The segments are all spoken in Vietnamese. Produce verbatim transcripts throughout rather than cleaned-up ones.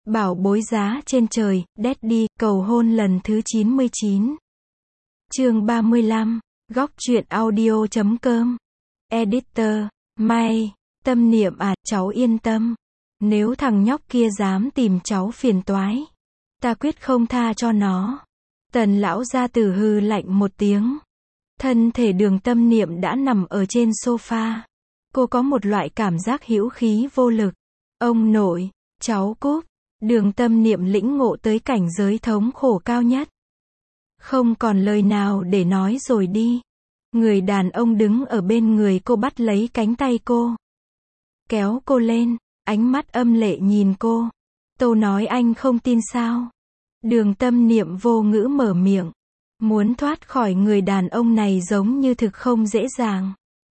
Bảo bối giá trên trời, Daddy, cầu hôn lần thứ chín mươi chín. Chương ba mươi lăm, góc truyện audio chấm com. Editor, May, Tâm Niệm à, cháu yên tâm. Nếu thằng nhóc kia dám tìm cháu phiền toái, ta quyết không tha cho nó. Tần lão gia tử hừ lạnh một tiếng. Thân thể Đường Tâm Niệm đã nằm ở trên sofa. Cô có một loại cảm giác hữu khí vô lực. Ông nội, cháu cúp. Đường Tâm Niệm lĩnh ngộ tới cảnh giới thống khổ cao nhất. Không còn lời nào để nói rồi đi. Người đàn ông đứng ở bên người cô bắt lấy cánh tay cô. Kéo cô lên, ánh mắt âm lệ nhìn cô. Tôi nói anh không tin sao? Đường Tâm Niệm vô ngữ mở miệng. Muốn thoát khỏi người đàn ông này giống như thực không dễ dàng.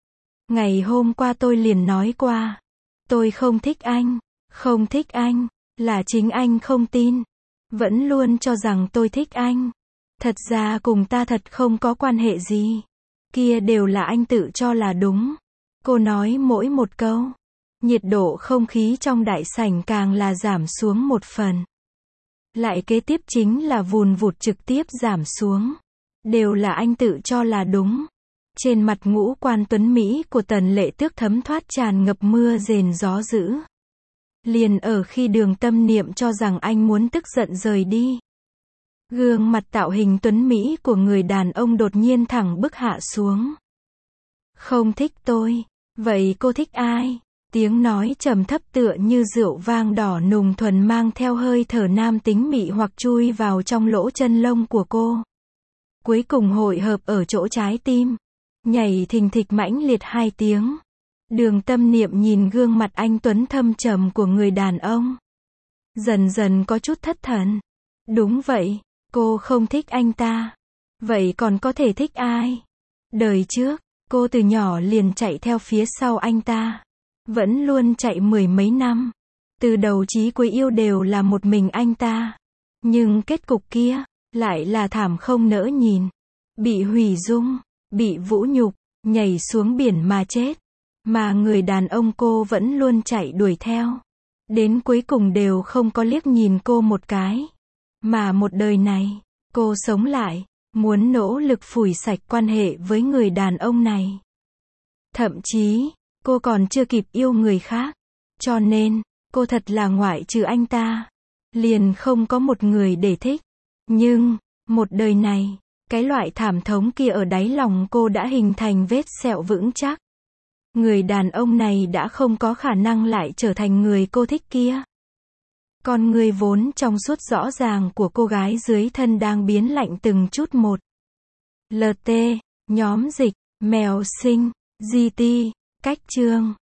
Ngày hôm qua tôi liền nói qua. Tôi không thích anh, không thích anh. Là chính anh không tin. Vẫn luôn cho rằng tôi thích anh. Thật ra cùng ta thật không có quan hệ gì. Kia đều là anh tự cho là đúng. Cô nói mỗi một câu. Nhiệt độ không khí trong đại sảnh càng là giảm xuống một phần. Lại kế tiếp chính là vùn vụt trực tiếp giảm xuống. Đều là anh tự cho là đúng. Trên mặt ngũ quan tuấn Mỹ của Tần Lệ Tước thấm thoát tràn ngập mưa rền gió dữ. Liền ở khi Đường Tâm Niệm cho rằng anh muốn tức giận rời đi. Gương mặt tạo hình tuấn Mỹ của người đàn ông đột nhiên thẳng bức hạ xuống. Không thích tôi. Vậy cô thích ai? Tiếng nói trầm thấp tựa như rượu vang đỏ nùng thuần mang theo hơi thở nam tính mị hoặc chui vào trong lỗ chân lông của cô. Cuối cùng hội hợp ở chỗ trái tim. Nhảy thình thịch mãnh liệt hai tiếng. Đường Tâm Niệm nhìn gương mặt anh tuấn thâm trầm của người đàn ông. Dần dần có chút thất thần. Đúng vậy, cô không thích anh ta. Vậy còn có thể thích ai? Đời trước, cô từ nhỏ liền chạy theo phía sau anh ta. Vẫn luôn chạy mười mấy năm. Từ đầu chí cuối yêu đều là một mình anh ta. Nhưng kết cục kia, lại là thảm không nỡ nhìn. Bị hủy dung, bị vũ nhục, nhảy xuống biển mà chết. Mà người đàn ông cô vẫn luôn chạy đuổi theo. Đến cuối cùng đều không có liếc nhìn cô một cái. Mà một đời này, cô sống lại, muốn nỗ lực phủi sạch quan hệ với người đàn ông này. Thậm chí, cô còn chưa kịp yêu người khác. Cho nên, cô thật là ngoại trừ anh ta. Liền không có một người để thích. Nhưng, một đời này, cái loại thảm thống kia ở đáy lòng cô đã hình thành vết sẹo vững chắc. Người đàn ông này đã không có khả năng lại trở thành người cô thích kia. Con người vốn trong suốt rõ ràng của cô gái dưới thân đang biến lạnh từng chút một. lờ tê, nhóm dịch, mèo sinh, giê tê, cách chương.